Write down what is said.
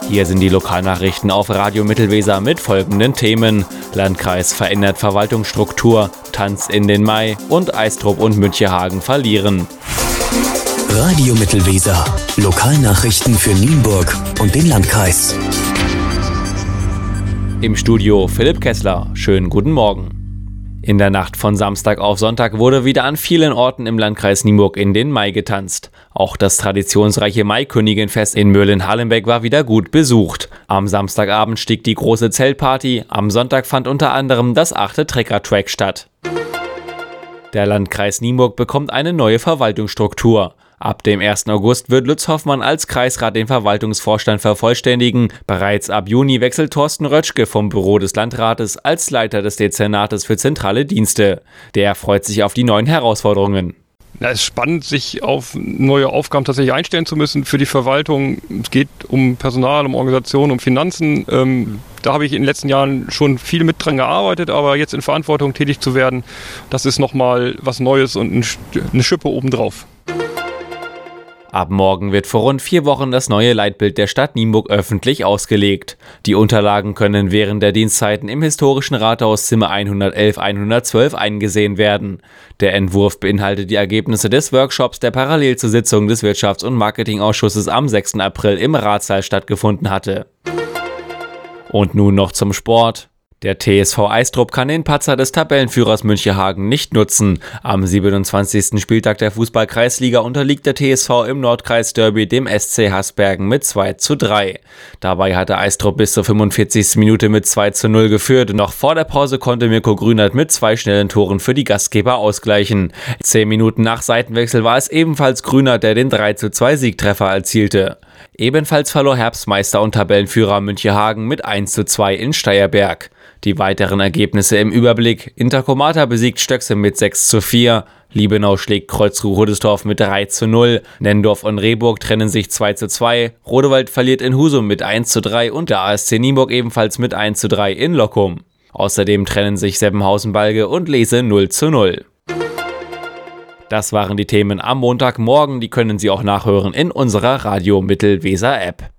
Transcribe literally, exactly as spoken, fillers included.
Hier sind die Lokalnachrichten auf Radio Mittelweser mit folgenden Themen: Landkreis verändert Verwaltungsstruktur, Tanz in den Mai und Eistrup und Münchehagen verlieren. Radio Mittelweser. Lokalnachrichten für Nienburg und den Landkreis. Im Studio Philipp Kessler. Schönen guten Morgen. In der Nacht von Samstag auf Sonntag wurde wieder an vielen Orten im Landkreis Nienburg in den Mai getanzt. Auch das traditionsreiche Maiköniginfest in Möhlen-Hallenbeck war wieder gut besucht. Am Samstagabend stieg die große Zeltparty, am Sonntag fand unter anderem das achte Trecker-Track statt. Der Landkreis Nienburg bekommt eine neue Verwaltungsstruktur. Ab dem ersten August wird Lutz Hoffmann als Kreisrat den Verwaltungsvorstand vervollständigen. Bereits ab Juni wechselt Thorsten Rötschke vom Büro des Landrates als Leiter des Dezernates für zentrale Dienste. Der freut sich auf die neuen Herausforderungen. Ja, es ist spannend, sich auf neue Aufgaben tatsächlich einstellen zu müssen für die Verwaltung. Es geht um Personal, um Organisation, um Finanzen. Ähm, da habe ich in den letzten Jahren schon viel mit dran gearbeitet, aber jetzt in Verantwortung tätig zu werden, das ist nochmal was Neues und eine Schippe obendrauf. Ab morgen wird vor rund vier Wochen das neue Leitbild der Stadt Nienburg öffentlich ausgelegt. Die Unterlagen können während der Dienstzeiten im historischen Rathauszimmer hundertelf hundertzwölf eingesehen werden. Der Entwurf beinhaltet die Ergebnisse des Workshops, der parallel zur Sitzung des Wirtschafts- und Marketingausschusses am sechsten April im Ratssaal stattgefunden hatte. Und nun noch zum Sport. Der T S V Eistrup kann den Patzer des Tabellenführers Münchehagen nicht nutzen. Am siebenundzwanzigsten Spieltag der Fußball-Kreisliga unterliegt der T S V im Nordkreis-Derby dem S C Hasbergen mit zwei zu drei. Dabei hatte Eistrup bis zur fünfundvierzigsten Minute mit zwei zu null geführt. Noch vor der Pause konnte Mirko Grünert mit zwei schnellen Toren für die Gastgeber ausgleichen. Zehn Minuten nach Seitenwechsel war es ebenfalls Grünert, der den drei zu zwei Siegtreffer erzielte. Ebenfalls verlor Herbstmeister und Tabellenführer Münchehagen mit eins zu zwei in Steierberg. Die weiteren Ergebnisse im Überblick: Interkomata besiegt Stöckse mit sechs zu vier, Liebenau schlägt Kreuzruh-Rudestorf mit drei zu null, Nendorf und Rehburg trennen sich zwei zu zwei, Rodewald verliert in Husum mit eins zu drei und der A S C Nienburg ebenfalls mit eins zu drei in Lockum. Außerdem trennen sich Seppenhausen-Balge und Lese null zu null. Das waren die Themen am Montagmorgen, die können Sie auch nachhören in unserer Radio Mittelweser App.